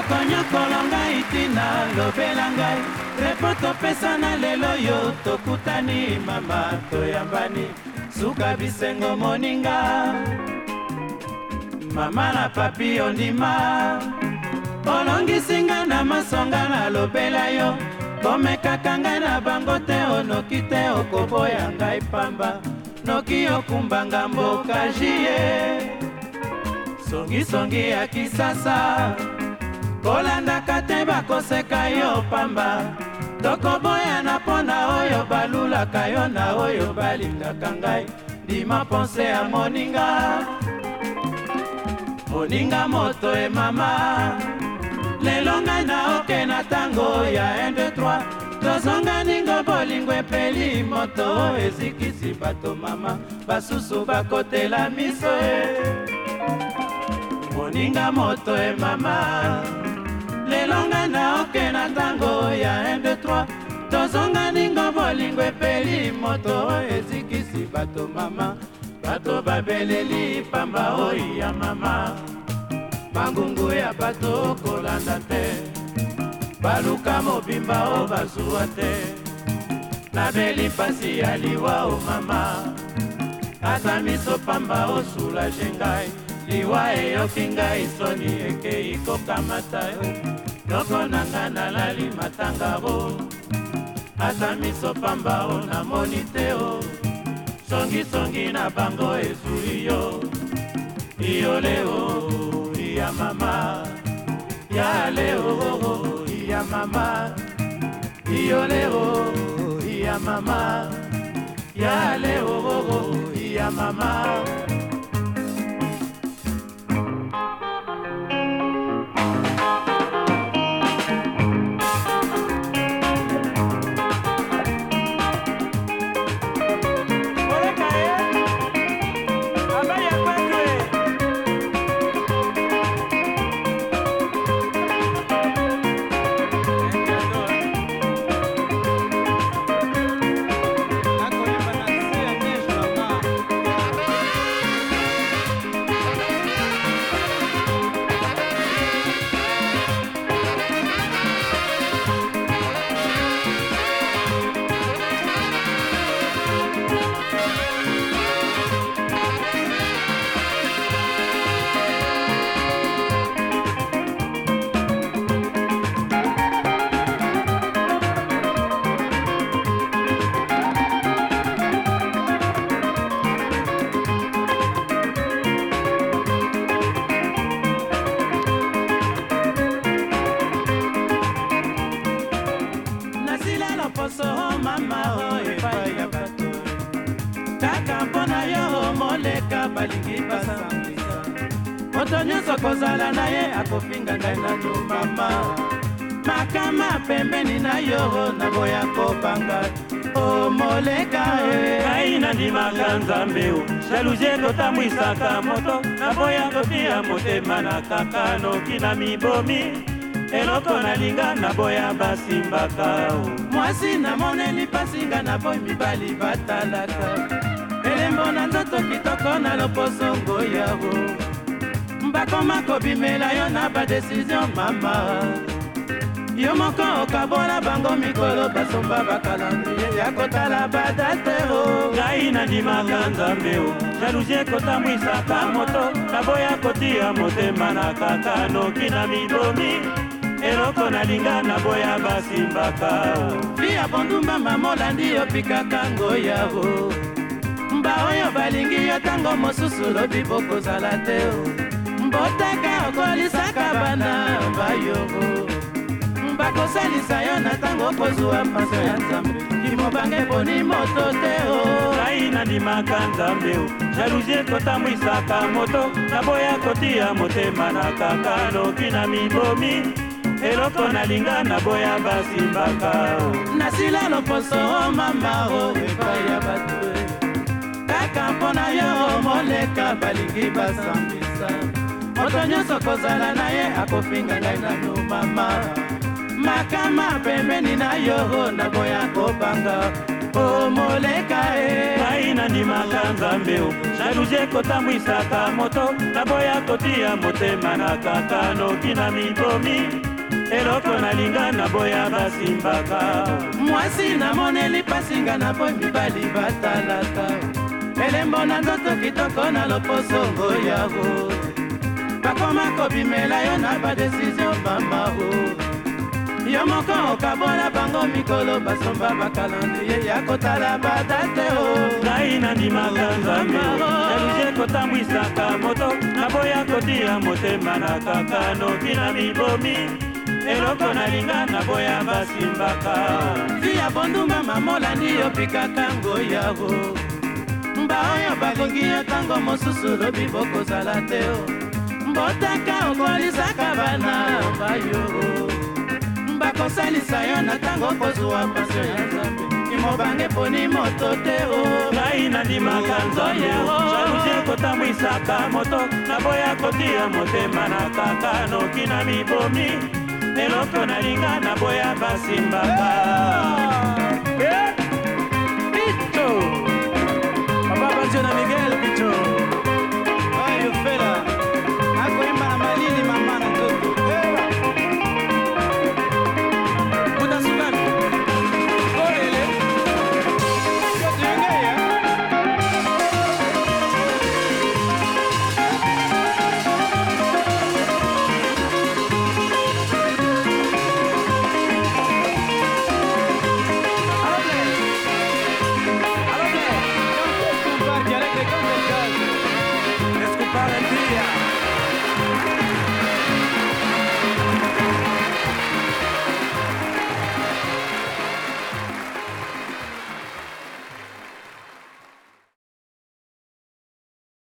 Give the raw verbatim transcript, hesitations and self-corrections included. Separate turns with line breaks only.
okonyokolo ngai tina lobela ngai repo topesa na lelo yo tokutani mama toyambani suka bisengo moninga mama na papi ondima olongisinga na masonga na lobela yo komekaka ngai na bango te onoki te okoboya ngai pamba noki okumbanga mboka jie songisongi ya kisasa kolandaka te bakoseka yo pamba tokoboyana mpo na oyo balulaka yo na oyo balingaka ngai ndima ponse ya moninga moninga moto e mama lelo ngai na oke na tango ya un deux trois tozonga ningo bolingo epeli moto ezikisi bato mama basusu bakotela miso e moninga moto e mama lelo ngai na oke na tango ya un deux trois tozonga ningo bolingo epeli moto ezikisi bato mama bato babeleli pamba oyi ya mama mangungu ya bato kolanda te baluka mobimba o bazuwa te nabeli pasi ya liwa o mama ata miso pamba o sulage ngai liwa eyoki ngai soni ekei kokamata yo yoko nanga nalali matangaro ata miso pamba o namoni te o songisongi na bango ezui yo iyoleo ya mama ya leo ya mama iyoleo ya mama ya leo ya mama balingi basambisa moto nyonso kozala na ye akofinga ngai nanu mama makama pembeni na yo naboya kobanga o moleka
ngai nandimaka nzambe o jaluzie kotamwisaka moto naboya kotia motema na kaka noki na mibomi eloko nalinga naboya basimbaka o
mwasi namoneli pasinga naboyi mibali batalaka elembo na ndoto kitoko na loposo ngoyabo mbakoma kobimela yo na badesizio mama yo moko okabola bango mikolo basomba bakalandrie ya kotala badatero
ngai nandimaka nzambe o jaluzie kotamwisaka moto naboya kotia motema na kaka noki na mibomi eloko nalinga naboya basimbaka o
fia bondumba mamolandi yo pikaka ngoyabo mba oyo balingi yo tango mosusu lobi bokozala te o mbotaka okolisaka bana bayobo bakosalisa yo na tango okozwa paso ya nzambe kimobange poni moto te o
ngai nandimaka nzambe o jaluzie kotamwisaka moto naboya kotia motema na kaka noki na mibomi eloko nalinga naboya basimbaka o
nasila loposo o mama o epai ya bato kaka mpona yo moleka balingi basambisa moto nyonso kozala na ye akofinga ngai nanu mama makama pembeni na yo naboya kobanga omoleka e
ngai nandimaka nzambe o jalousie ekotambwisaka moto naboya kotia motema na kaka noki na mibomi eloko nalinga naboya basimbaka
mwasi namoneli pasinga na boy mibali batalaka elembo na nzoto kitoko na loposongo yago bakoma kobimela yo na badesizio bamao yo moko okabola bango mikolo basomba bakalandrie ya kotala badate o
ngai nandimaka nzambe jalousie ekotambwisaka moto naboya kotia motema na kaka noki na mibomi eloko nalinga naboya basimbaka
vi ya bonduma mamolandi yo pikaka ngoyago mba oyo balingi yo ntango mosusu lobi bokozala te o mbotaka okolisaka bana bayo bakosalisa yo na ntango kozwa pasio ya nzambe kimobange poni moto te o
ngai nandimaka nzambe jalousie ekotambwisaka moto naboya kotia motema na kaka noki na mibomi eloko nalinga naboya basimbaka
Pito Papa Banjo na Miguel